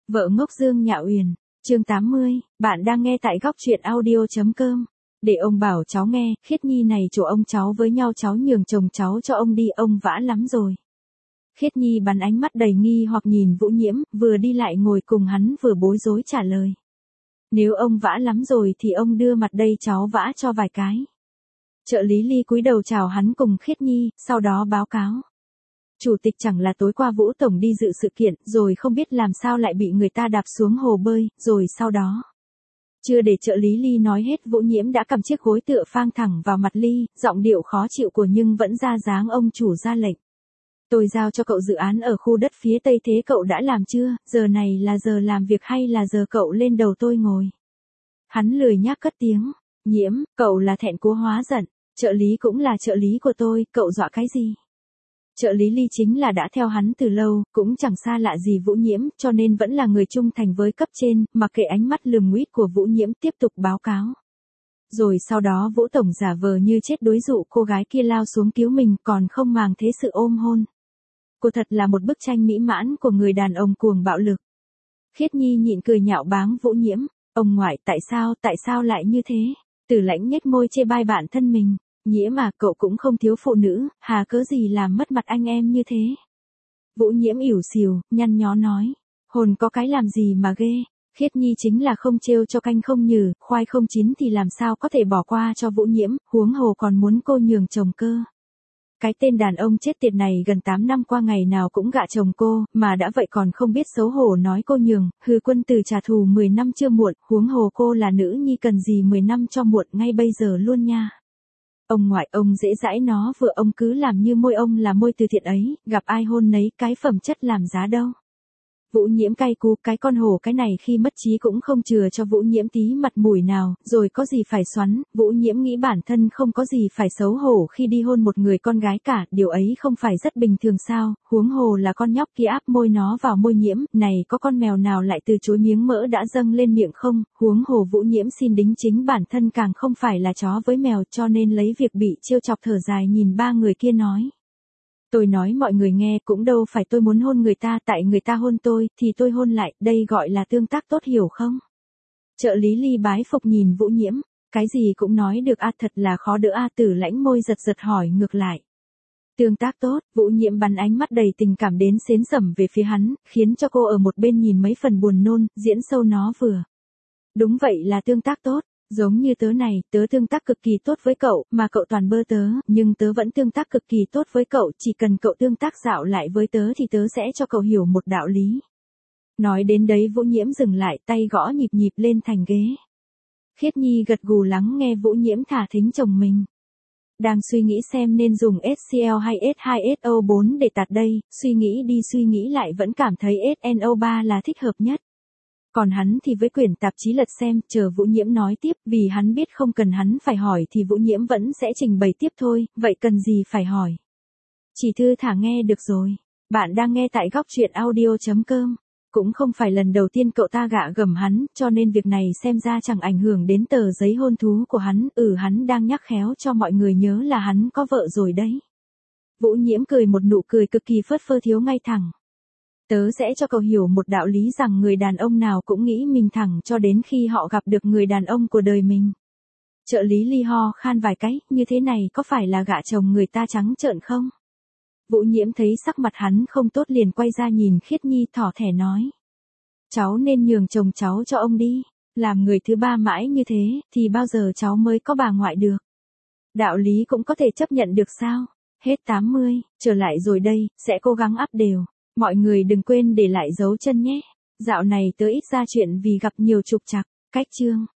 Vợ ngốc Dương Nhạ Uyển, chương 80, bạn đang nghe tại góc truyện audio.com. Để ông bảo cháu nghe, Khiết Nhi này chỗ ông cháu với nhau cháu nhường chồng cháu cho ông đi, ông vã lắm rồi. Khiết Nhi bắn ánh mắt đầy nghi hoặc nhìn Vũ Nhiễm, vừa đi lại ngồi cùng hắn vừa bối rối trả lời. Nếu ông vã lắm rồi thì ông đưa mặt đây cháu vã cho vài cái. Trợ lý Ly cúi đầu chào hắn cùng Khiết Nhi, sau đó báo cáo. Chủ tịch chẳng là tối qua Vũ Tổng đi dự sự kiện, rồi không biết làm sao lại bị người ta đạp xuống hồ bơi, rồi sau đó. Chưa để trợ lý Ly nói hết, Vũ Nhiễm đã cầm chiếc gối tựa phang thẳng vào mặt Ly, giọng điệu khó chịu của nhưng vẫn ra dáng ông chủ ra lệnh. Tôi giao cho cậu dự án ở khu đất phía Tây thế cậu đã làm chưa, giờ này là giờ làm việc hay là giờ cậu lên đầu tôi ngồi. Hắn lười nhác cất tiếng, Nhiễm, cậu là thẹn cố hóa giận, trợ lý cũng là trợ lý của tôi, cậu dọa cái gì? Trợ lý Ly chính là đã theo hắn từ lâu, cũng chẳng xa lạ gì Vũ Nhiễm, cho nên vẫn là người trung thành với cấp trên, mặc kệ ánh mắt lườm nguýt của Vũ Nhiễm tiếp tục báo cáo. Rồi sau đó Vũ Tổng giả vờ như chết đối dụ cô gái kia lao xuống cứu mình còn không màng thế sự ôm hôn. Cô thật là một bức tranh mỹ mãn của người đàn ông cuồng bạo lực. Khiết Nhi nhịn cười nhạo báng Vũ Nhiễm, ông ngoại tại sao lại như thế? Tử Lãnh nhếch môi chê bai bản thân mình. Nhiễm mà cậu cũng không thiếu phụ nữ, hà cớ gì làm mất mặt anh em như thế. Vũ Nhiễm ỉu xìu, nhăn nhó nói, hồn có cái làm gì mà ghê, Khiết Nhi chính là không trêu cho canh không nhừ, khoai không chín thì làm sao có thể bỏ qua cho Vũ Nhiễm, huống hồ còn muốn cô nhường chồng cơ. Cái tên đàn ông chết tiệt này gần 8 năm qua ngày nào cũng gạ chồng cô, mà đã vậy còn không biết xấu hổ nói cô nhường, hư quân tử trả thù 10 năm chưa muộn, huống hồ cô là nữ nhi cần gì 10 năm cho muộn ngay bây giờ luôn nha. Ông ngoại ông dễ dãi nó vừa ông cứ làm như môi ông là môi từ thiện ấy, gặp ai hôn nấy cái phẩm chất làm giá đâu. Vũ Nhiễm cay cú, cái con hổ cái này khi mất trí cũng không chừa cho Vũ Nhiễm tí mặt mũi nào, rồi có gì phải xoắn, Vũ Nhiễm nghĩ bản thân không có gì phải xấu hổ khi đi hôn một người con gái cả, điều ấy không phải rất bình thường sao, huống hồ là con nhóc kia áp môi nó vào môi Nhiễm, này có con mèo nào lại từ chối miếng mỡ đã dâng lên miệng không, huống hồ Vũ Nhiễm xin đính chính bản thân càng không phải là chó với mèo cho nên lấy việc bị trêu chọc thở dài nhìn ba người kia nói. Tôi nói mọi người nghe cũng đâu phải tôi muốn hôn người ta tại người ta hôn tôi thì tôi hôn lại, đây gọi là tương tác tốt hiểu không? Trợ lý Ly bái phục nhìn Vũ Nhiễm, cái gì cũng nói được thật là khó đỡ Tử Lãnh môi giật giật hỏi ngược lại. Tương tác tốt, Vũ Nhiễm bắn ánh mắt đầy tình cảm đến xến sẩm về phía hắn, khiến cho cô ở một bên nhìn mấy phần buồn nôn, diễn sâu nó vừa. Đúng vậy là tương tác tốt. Giống như tớ này, tớ tương tác cực kỳ tốt với cậu, mà cậu toàn bơ tớ, nhưng tớ vẫn tương tác cực kỳ tốt với cậu, chỉ cần cậu tương tác dạo lại với tớ thì tớ sẽ cho cậu hiểu một đạo lý. Nói đến đấy Vũ Nhiễm dừng lại, tay gõ nhịp nhịp lên thành ghế. Khiết Nhi gật gù lắng nghe Vũ Nhiễm thả thính chồng mình. Đang suy nghĩ xem nên dùng SCL hay S2SO4 để tạt đây, suy nghĩ đi suy nghĩ lại vẫn cảm thấy SNO3 là thích hợp nhất. Còn hắn thì với quyển tạp chí lật xem, chờ Vũ Nhiễm nói tiếp, vì hắn biết không cần hắn phải hỏi thì Vũ Nhiễm vẫn sẽ trình bày tiếp thôi, vậy cần gì phải hỏi. Chỉ thư thả nghe được rồi. Bạn đang nghe tại góc truyện audio.com. Cũng không phải lần đầu tiên cậu ta gạ gẫm hắn, cho nên việc này xem ra chẳng ảnh hưởng đến tờ giấy hôn thú của hắn, hắn đang nhắc khéo cho mọi người nhớ là hắn có vợ rồi đấy. Vũ Nhiễm cười một nụ cười cực kỳ phớt phơ thiếu ngay thẳng. Tớ sẽ cho cậu hiểu một đạo lý rằng người đàn ông nào cũng nghĩ mình thẳng cho đến khi họ gặp được người đàn ông của đời mình. Trợ lý Ly ho khan vài cái, như thế này có phải là gạ chồng người ta trắng trợn không? Vũ Nhiễm thấy sắc mặt hắn không tốt liền quay ra nhìn Khiết Nhi thỏ thẻ nói. Cháu nên nhường chồng cháu cho ông đi, làm người thứ ba mãi như thế, thì bao giờ cháu mới có bà ngoại được? Đạo lý cũng có thể chấp nhận được sao? Hết 80, trở lại rồi đây, sẽ cố gắng up đều. Mọi người đừng quên để lại dấu chân nhé. Dạo này tớ ít ra chuyện vì gặp nhiều trục trặc. Cách chương.